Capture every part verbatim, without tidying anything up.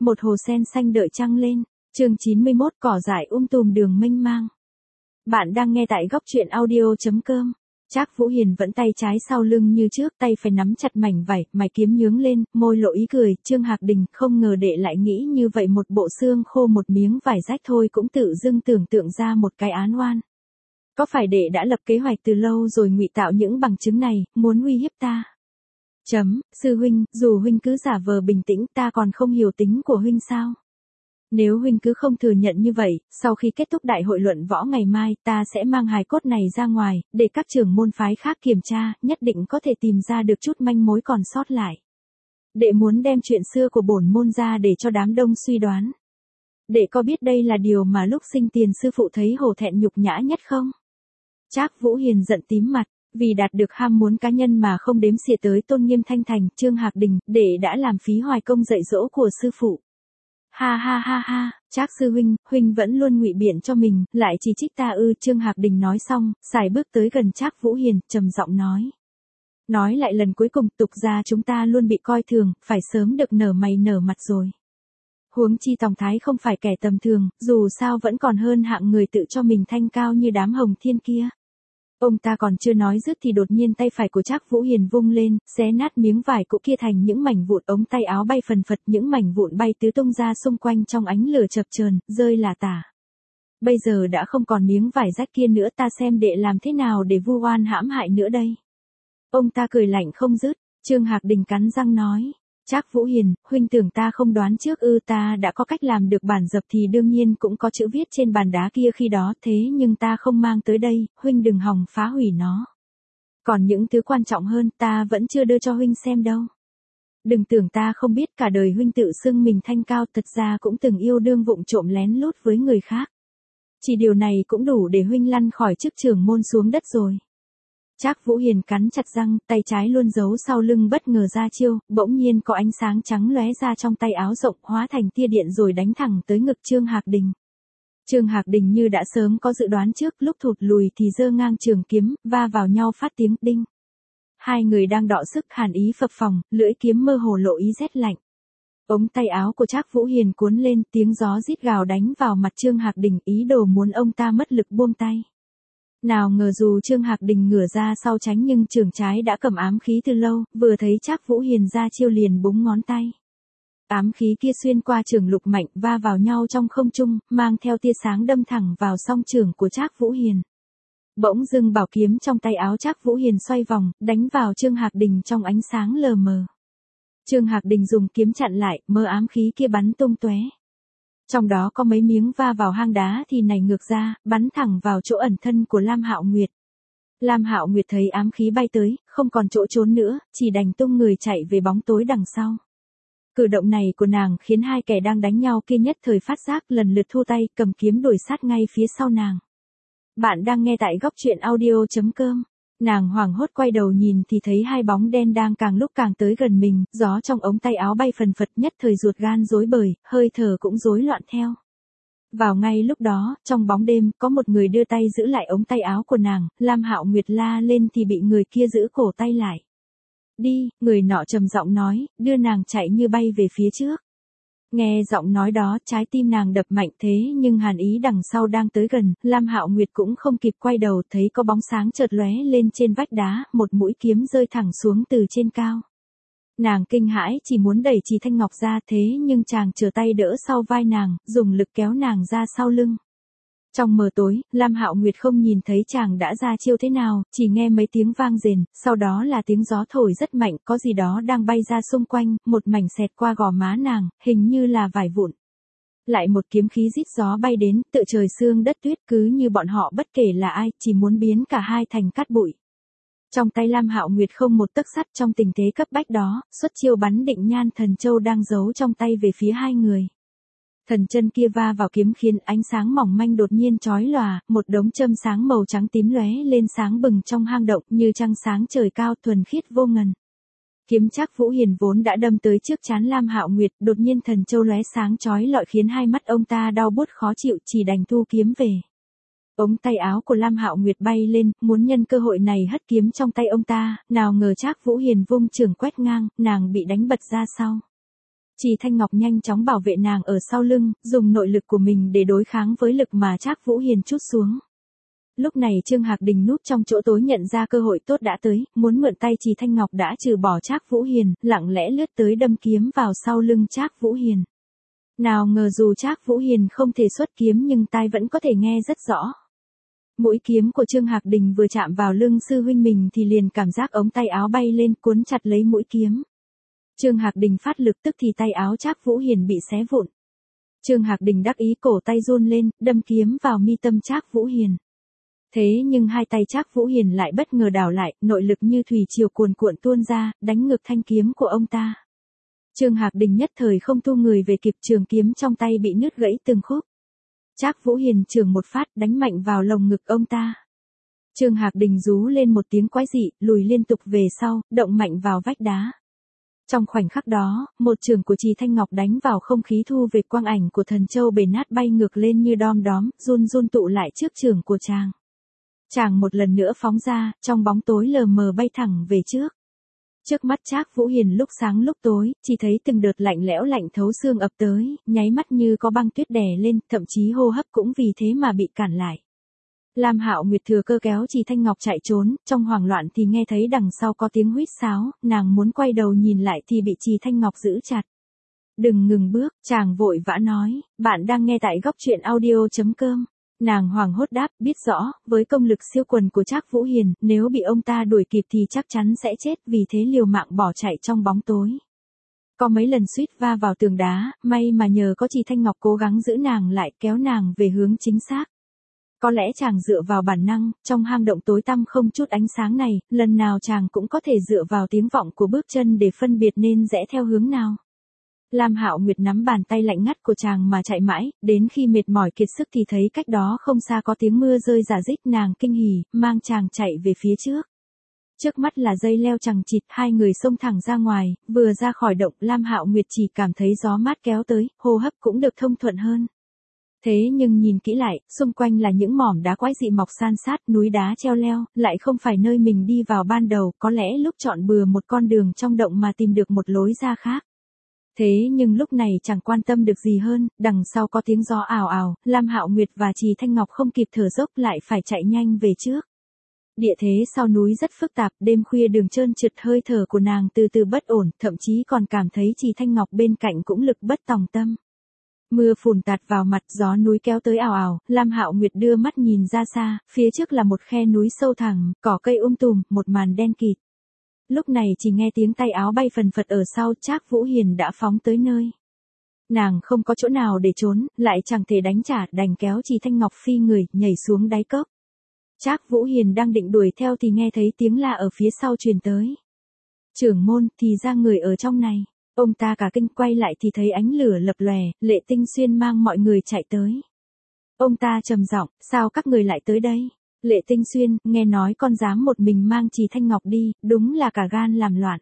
Một hồ sen xanh đợi trăng lên. Chương chín mươi mốt, cỏ dại um tùm đường mênh mang. Bạn đang nghe tại góc truyện audio chấm com. Trác Vũ Hiền vẫn tay trái sau lưng như trước, tay phải nắm chặt mảnh vải, mày kiếm nhướng lên, môi lộ ý cười. Trương Hạc Đình không ngờ đệ lại nghĩ như vậy, một bộ xương khô một miếng vải rách thôi cũng tự dưng tưởng tượng ra một cái án oan. Có phải đệ đã lập kế hoạch từ lâu rồi ngụy tạo những bằng chứng này, muốn uy hiếp ta? Chấm, sư huynh, dù huynh cứ giả vờ bình tĩnh, ta còn không hiểu tính của huynh sao? Nếu huynh cứ không thừa nhận như vậy, sau khi kết thúc đại hội luận võ ngày mai, ta sẽ mang hài cốt này ra ngoài, để các trưởng môn phái khác kiểm tra, nhất định có thể tìm ra được chút manh mối còn sót lại. Đệ muốn đem chuyện xưa của bổn môn ra để cho đám đông suy đoán. Đệ có biết đây là điều mà lúc sinh tiền sư phụ thấy hổ thẹn nhục nhã nhất không? Trác Vũ Hiền giận tím mặt. Vì đạt được ham muốn cá nhân mà không đếm xỉa tới tôn nghiêm thanh thành, Trương Hạc Đình, đệ đã làm phí hoài công dạy dỗ của sư phụ. Ha ha ha ha, Trác sư huynh, huynh vẫn luôn ngụy biện cho mình, lại chỉ trích ta ư? Trương Hạc Đình nói xong, sải bước tới gần Trác Vũ Hiền, trầm giọng nói. Nói lại lần cuối cùng, tục ra chúng ta luôn bị coi thường, phải sớm được nở mày nở mặt rồi. Huống chi Tòng Thái không phải kẻ tầm thường, dù sao vẫn còn hơn hạng người tự cho mình thanh cao như đám hồng thiên kia. Ông ta còn chưa nói dứt thì đột nhiên tay phải của Trác Vũ Hiền vung lên, xé nát miếng vải cũ kia thành những mảnh vụn, ống tay áo bay phần phật, những mảnh vụn bay tứ tung ra xung quanh trong ánh lửa chập chờn, rơi lả tả. Bây giờ đã không còn miếng vải rách kia nữa, ta xem đệ làm thế nào để vu oan hãm hại nữa đây. Ông ta cười lạnh không dứt. Trương Hạc Đình cắn răng nói. Trác Vũ Hiền, huynh tưởng ta không đoán trước ư? Ta đã có cách làm được bản dập thì đương nhiên cũng có chữ viết trên bàn đá kia khi đó, thế nhưng ta không mang tới đây, huynh đừng hòng phá hủy nó. Còn những thứ quan trọng hơn ta vẫn chưa đưa cho huynh xem đâu. Đừng tưởng ta không biết, cả đời huynh tự xưng mình thanh cao, thật ra cũng từng yêu đương vụng trộm lén lút với người khác. Chỉ điều này cũng đủ để huynh lăn khỏi chức trưởng môn xuống đất rồi. Trác Vũ Hiền cắn chặt răng, tay trái luôn giấu sau lưng bất ngờ ra chiêu, bỗng nhiên có ánh sáng trắng lóe ra trong tay áo rộng, hóa thành tia điện rồi đánh thẳng tới ngực Trương Hạc Đình. Trương Hạc Đình như đã sớm có dự đoán trước, lúc thụt lùi thì giơ ngang trường kiếm, va vào nhau phát tiếng đinh. Hai người đang đọ sức, hàn ý phập phồng, lưỡi kiếm mơ hồ lộ ý rét lạnh. Ống tay áo của Trác Vũ Hiền cuốn lên, tiếng gió rít gào đánh vào mặt Trương Hạc Đình, ý đồ muốn ông ta mất lực buông tay. Nào ngờ dù Trương Hạc Đình ngửa ra sau tránh nhưng trường trái đã cầm ám khí từ lâu, vừa thấy Trác Vũ Hiền ra chiêu liền búng ngón tay. Ám khí kia xuyên qua trường lục mạnh, va vào nhau trong không trung, mang theo tia sáng đâm thẳng vào song trường của Trác Vũ Hiền. Bỗng dưng bảo kiếm trong tay áo Trác Vũ Hiền xoay vòng, đánh vào Trương Hạc Đình trong ánh sáng lờ mờ. Trương Hạc Đình dùng kiếm chặn lại, mơ ám khí kia bắn tung tóe. Trong đó có mấy miếng va vào hang đá thì này ngược ra, bắn thẳng vào chỗ ẩn thân của Lam Hạo Nguyệt. Lam Hạo Nguyệt thấy ám khí bay tới, không còn chỗ trốn nữa, chỉ đành tung người chạy về bóng tối đằng sau. Cử động này của nàng khiến hai kẻ đang đánh nhau kia nhất thời phát giác, lần lượt thu tay, cầm kiếm đuổi sát ngay phía sau nàng. Bạn đang nghe tại góc truyện audio chấm com. Nàng hoảng hốt quay đầu nhìn thì thấy hai bóng đen đang càng lúc càng tới gần mình, gió trong ống tay áo bay phần phật, nhất thời ruột gan rối bời, hơi thở cũng rối loạn theo. Vào ngay lúc đó, trong bóng đêm, có một người đưa tay giữ lại ống tay áo của nàng, Lam Hạo Nguyệt la lên thì bị người kia giữ cổ tay lại. Đi, người nọ trầm giọng nói, đưa nàng chạy như bay về phía trước. Nghe giọng nói đó, trái tim nàng đập mạnh, thế nhưng hàn ý đằng sau đang tới gần, Lam Hạo Nguyệt cũng không kịp quay đầu, thấy có bóng sáng chợt lóe lên trên vách đá, một mũi kiếm rơi thẳng xuống từ trên cao. Nàng kinh hãi, chỉ muốn đẩy Trì Thanh Ngọc ra, thế nhưng chàng trở tay đỡ sau vai nàng, dùng lực kéo nàng ra sau lưng. Trong mờ tối, Lam Hạo Nguyệt không nhìn thấy chàng đã ra chiêu thế nào, chỉ nghe mấy tiếng vang rền, sau đó là tiếng gió thổi rất mạnh, có gì đó đang bay ra xung quanh, một mảnh xẹt qua gò má nàng, hình như là vải vụn. Lại một kiếm khí rít gió bay đến, tựa trời sương đất tuyết, cứ như bọn họ bất kể là ai, chỉ muốn biến cả hai thành cát bụi. Trong tay Lam Hạo Nguyệt không một tấc sắt, trong tình thế cấp bách đó, xuất chiêu bắn Định Nhan Thần Châu đang giấu trong tay về phía hai người. Thần chân kia va vào kiếm khiến ánh sáng mỏng manh đột nhiên chói lòa, một đống châm sáng màu trắng tím lóe lên sáng bừng trong hang động như trăng sáng trời cao, thuần khiết vô ngần. Kiếm Trác Vũ Hiền vốn đã đâm tới trước trán Lam Hạo Nguyệt, đột nhiên thần châu lóe sáng chói lọi khiến hai mắt ông ta đau buốt khó chịu, chỉ đành thu kiếm về. Ống tay áo của Lam Hạo Nguyệt bay lên, muốn nhân cơ hội này hất kiếm trong tay ông ta, nào ngờ Trác Vũ Hiền vung trường quét ngang, nàng bị đánh bật ra sau. Trì Thanh Ngọc nhanh chóng bảo vệ nàng ở sau lưng, dùng nội lực của mình để đối kháng với lực mà Trác Vũ Hiền trút xuống. Lúc này Trương Hạc Đình núp trong chỗ tối nhận ra cơ hội tốt đã tới, muốn mượn tay Trì Thanh Ngọc đã trừ bỏ Trác Vũ Hiền, lặng lẽ lướt tới đâm kiếm vào sau lưng Trác Vũ Hiền. Nào ngờ dù Trác Vũ Hiền không thể xuất kiếm nhưng tai vẫn có thể nghe rất rõ. Mũi kiếm của Trương Hạc Đình vừa chạm vào lưng sư huynh mình thì liền cảm giác ống tay áo bay lên cuốn chặt lấy mũi kiếm. Trương Hạc Đình phát lực tức thì tay áo Trác Vũ Hiền bị xé vụn. Trương Hạc Đình đắc ý cổ tay run lên, đâm kiếm vào mi tâm Trác Vũ Hiền. Thế nhưng hai tay Trác Vũ Hiền lại bất ngờ đảo lại, nội lực như thủy triều cuồn cuộn tuôn ra, đánh ngược thanh kiếm của ông ta. Trương Hạc Đình nhất thời không thu người về kịp, trường kiếm trong tay bị nứt gãy từng khúc. Trác Vũ Hiền chưởng một phát đánh mạnh vào lồng ngực ông ta. Trương Hạc Đình rú lên một tiếng quái dị, lùi liên tục về sau, động mạnh vào vách đá. Trong khoảnh khắc đó, một chưởng của Trì Thanh Ngọc đánh vào không khí thu về quang ảnh của thần châu bể nát bay ngược lên như đom đóm, run run tụ lại trước chưởng của chàng. Chàng một lần nữa phóng ra, trong bóng tối lờ mờ bay thẳng về trước. Trước mắt Trác Vũ Hiền lúc sáng lúc tối, chỉ thấy từng đợt lạnh lẽo lạnh thấu xương ập tới, nháy mắt như có băng tuyết đè lên, thậm chí hô hấp cũng vì thế mà bị cản lại. Lam Hạo Nguyệt thừa cơ kéo Trì Thanh Ngọc chạy trốn, trong hoảng loạn thì nghe thấy đằng sau có tiếng huýt sáo, nàng muốn quay đầu nhìn lại thì bị Trì Thanh Ngọc giữ chặt. Đừng ngừng bước, chàng vội vã nói, bạn đang nghe tại góc truyện audio chấm com. Nàng hoảng hốt đáp, biết rõ, với công lực siêu quần của Trác Vũ Hiền, nếu bị ông ta đuổi kịp thì chắc chắn sẽ chết, vì thế liều mạng bỏ chạy trong bóng tối. Có mấy lần suýt va vào tường đá, may mà nhờ có Trì Thanh Ngọc cố gắng giữ nàng lại, kéo nàng về hướng chính xác. Có lẽ chàng dựa vào bản năng, trong hang động tối tăm không chút ánh sáng này, lần nào chàng cũng có thể dựa vào tiếng vọng của bước chân để phân biệt nên rẽ theo hướng nào. Lam Hạo Nguyệt nắm bàn tay lạnh ngắt của chàng mà chạy mãi, đến khi mệt mỏi kiệt sức thì thấy cách đó không xa có tiếng mưa rơi rả rích, nàng kinh hỉ, mang chàng chạy về phía trước. Trước mắt là dây leo chằng chịt, hai người xông thẳng ra ngoài, vừa ra khỏi động Lam Hạo Nguyệt chỉ cảm thấy gió mát kéo tới, hô hấp cũng được thông thuận hơn. Thế nhưng nhìn kỹ lại, xung quanh là những mỏm đá quái dị mọc san sát, núi đá treo leo, lại không phải nơi mình đi vào ban đầu, có lẽ lúc chọn bừa một con đường trong động mà tìm được một lối ra khác. Thế nhưng lúc này chẳng quan tâm được gì hơn, đằng sau có tiếng gió ào ào, Lam Hạo Nguyệt và Trì Thanh Ngọc không kịp thở dốc lại phải chạy nhanh về trước. Địa thế sau núi rất phức tạp, đêm khuya đường trơn trượt, hơi thở của nàng từ từ bất ổn, thậm chí còn cảm thấy Trì Thanh Ngọc bên cạnh cũng lực bất tòng tâm. Mưa phùn tạt vào mặt, gió núi kéo tới ào ào, Lam Hạo Nguyệt đưa mắt nhìn ra xa, phía trước là một khe núi sâu thẳm, cỏ cây um tùm, một màn đen kịt. Lúc này chỉ nghe tiếng tay áo bay phần phật ở sau, Trác Vũ Hiền đã phóng tới nơi. Nàng không có chỗ nào để trốn, lại chẳng thể đánh trả, đành kéo Trì Thanh Ngọc phi người, nhảy xuống đáy cốc. Trác Vũ Hiền đang định đuổi theo thì nghe thấy tiếng la ở phía sau truyền tới. Trưởng môn, thì ra người ở trong này. Ông ta cả kinh quay lại thì thấy ánh lửa lập lòe, Lệ Tinh Xuyên mang mọi người chạy tới. Ông ta trầm giọng, sao các người lại tới đây? Lệ Tinh Xuyên, nghe nói con dám một mình mang Trì Thanh Ngọc đi, đúng là cả gan làm loạn.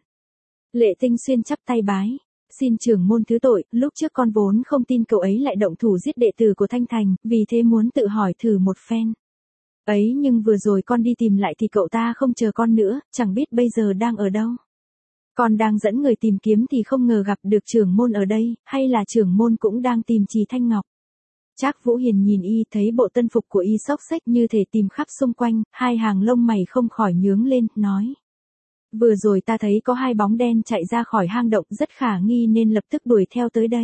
Lệ Tinh Xuyên chắp tay bái, xin trưởng môn thứ tội, lúc trước con vốn không tin cậu ấy lại động thủ giết đệ tử của Thanh Thành, vì thế muốn tự hỏi thử một phen. Ấy nhưng vừa rồi con đi tìm lại thì cậu ta không chờ con nữa, chẳng biết bây giờ đang ở đâu. Con đang dẫn người tìm kiếm thì không ngờ gặp được trưởng môn ở đây, hay là trưởng môn cũng đang tìm Trì Thanh Ngọc. Trác Vũ Hiền nhìn y, thấy bộ tân phục của y xốc xếch như thể tìm khắp xung quanh, hai hàng lông mày không khỏi nhướng lên, nói. Vừa rồi ta thấy có hai bóng đen chạy ra khỏi hang động rất khả nghi nên lập tức đuổi theo tới đây.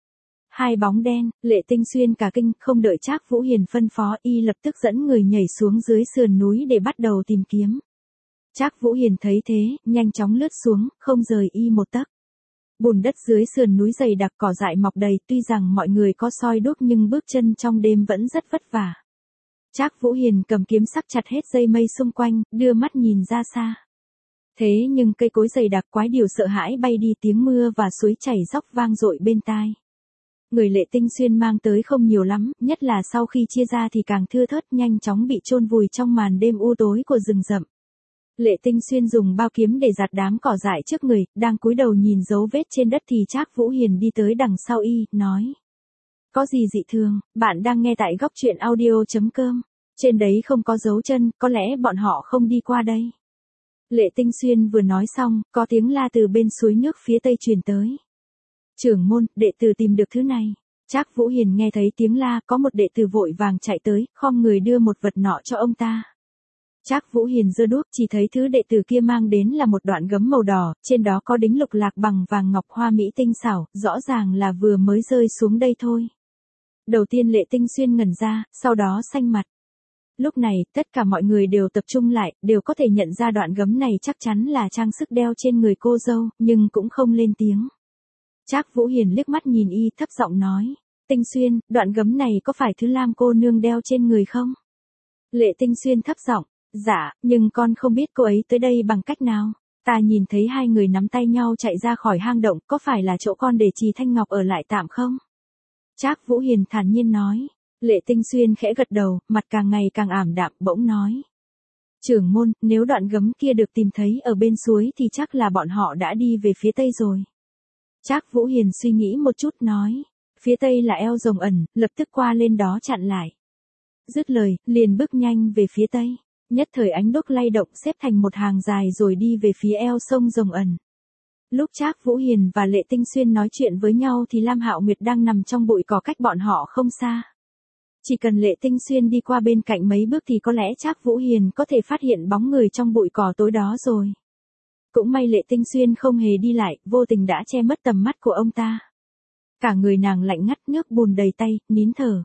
Hai bóng đen, Lệ Tinh Xuyên cả kinh, không đợi Trác Vũ Hiền phân phó, y lập tức dẫn người nhảy xuống dưới sườn núi để bắt đầu tìm kiếm. Trác Vũ Hiền thấy thế, nhanh chóng lướt xuống, không rời y một tấc. Bùn đất dưới sườn núi dày đặc, cỏ dại mọc đầy, tuy rằng mọi người có soi đuốc nhưng bước chân trong đêm vẫn rất vất vả. Trác Vũ Hiền cầm kiếm sắc chặt hết dây mây xung quanh, đưa mắt nhìn ra xa. Thế nhưng cây cối dày đặc, quái điều sợ hãi bay đi, tiếng mưa và suối chảy róc vang dội bên tai. Người Lệ Tinh Xuyên mang tới không nhiều lắm, nhất là sau khi chia ra thì càng thưa thớt, nhanh chóng bị chôn vùi trong màn đêm u tối của rừng rậm. Lệ Tinh Xuyên dùng bao kiếm để giạt đám cỏ dại trước người, đang cúi đầu nhìn dấu vết trên đất thì Trác Vũ Hiền đi tới đằng sau y, nói. Có gì dị thường, bạn đang nghe tại góc truyện audio chấm com. Trên đấy không có dấu chân, có lẽ bọn họ không đi qua đây. Lệ Tinh Xuyên vừa nói xong, có tiếng la từ bên suối nước phía tây truyền tới. Trưởng môn, đệ tử tìm được thứ này. Trác Vũ Hiền nghe thấy tiếng la, có một đệ tử vội vàng chạy tới, khom người đưa một vật nọ cho ông ta. Trác Vũ Hiền giơ đuốc, chỉ thấy thứ đệ tử kia mang đến là một đoạn gấm màu đỏ, trên đó có đính lục lạc bằng vàng ngọc hoa mỹ tinh xảo, rõ ràng là vừa mới rơi xuống đây thôi. Đầu tiên Lệ Tinh Xuyên ngẩn ra, sau đó xanh mặt. Lúc này, tất cả mọi người đều tập trung lại, đều có thể nhận ra đoạn gấm này chắc chắn là trang sức đeo trên người cô dâu, nhưng cũng không lên tiếng. Trác Vũ Hiền liếc mắt nhìn y, thấp giọng nói, Tinh Xuyên, đoạn gấm này có phải thứ Lam cô nương đeo trên người không? Lệ Tinh Xuyên thấp giọng, dạ, nhưng con không biết cô ấy tới đây bằng cách nào. Ta nhìn thấy hai người nắm tay nhau chạy ra khỏi hang động, có phải là chỗ con để Trì Thanh Ngọc ở lại tạm không? Trác Vũ Hiền thản nhiên nói. Lệ Tinh Xuyên khẽ gật đầu, mặt càng ngày càng ảm đạm, bỗng nói. Trưởng môn, nếu đoạn gấm kia được tìm thấy ở bên suối thì chắc là bọn họ đã đi về phía tây rồi. Trác Vũ Hiền suy nghĩ một chút nói. Phía tây là eo rồng ẩn, lập tức qua lên đó chặn lại. Dứt lời, liền bước nhanh về phía tây. Nhất thời ánh đuốc lay động xếp thành một hàng dài rồi đi về phía eo sông rồng ẩn. Lúc Trác Vũ Hiền và Lệ Tinh Xuyên nói chuyện với nhau thì Lam Hạo Nguyệt đang nằm trong bụi cỏ cách bọn họ không xa. Chỉ cần Lệ Tinh Xuyên đi qua bên cạnh mấy bước thì có lẽ Trác Vũ Hiền có thể phát hiện bóng người trong bụi cỏ tối đó rồi. Cũng may Lệ Tinh Xuyên không hề đi lại, vô tình đã che mất tầm mắt của ông ta. Cả người nàng lạnh ngắt, nước bùn đầy tay, nín thở.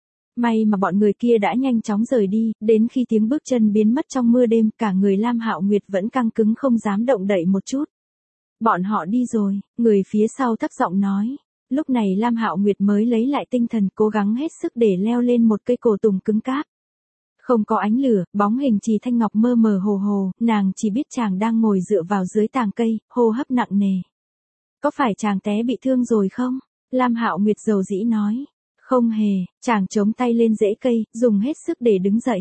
May mà bọn người kia đã nhanh chóng rời đi, đến khi tiếng bước chân biến mất trong mưa đêm, cả người Lam Hạo Nguyệt vẫn căng cứng không dám động đậy một chút. Bọn họ đi rồi, người phía sau thấp giọng nói. Lúc này Lam Hạo Nguyệt mới lấy lại tinh thần, cố gắng hết sức để leo lên một cây cổ tùng cứng cáp. Không có ánh lửa, bóng hình Trì Thanh Ngọc mơ mờ hồ hồ, nàng chỉ biết chàng đang ngồi dựa vào dưới tàng cây, hô hấp nặng nề. Có phải chàng té bị thương rồi không? Lam Hạo Nguyệt dầu dĩ nói. Không hề, chàng chống tay lên rễ cây, dùng hết sức để đứng dậy.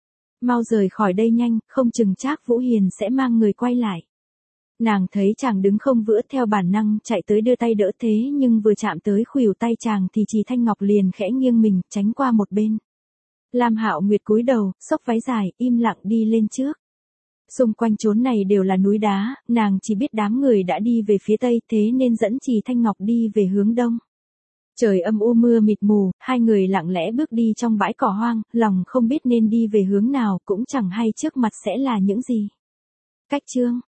Mau rời khỏi đây nhanh, không chừng Trác Vũ Hiền sẽ mang người quay lại. Nàng thấy chàng đứng không vững theo bản năng chạy tới đưa tay đỡ thế nhưng vừa chạm tới khuỷu tay chàng thì Trì Thanh Ngọc liền khẽ nghiêng mình, tránh qua một bên. Lam Hạo Nguyệt cúi đầu, xốc váy dài, im lặng đi lên trước. Xung quanh chốn này đều là núi đá, nàng chỉ biết đám người đã đi về phía tây thế nên dẫn Trì Thanh Ngọc đi về hướng đông. Trời âm u mưa mịt mù, hai người lặng lẽ bước đi trong bãi cỏ hoang, lòng không biết nên đi về hướng nào cũng chẳng hay trước mặt sẽ là những gì. Cách chương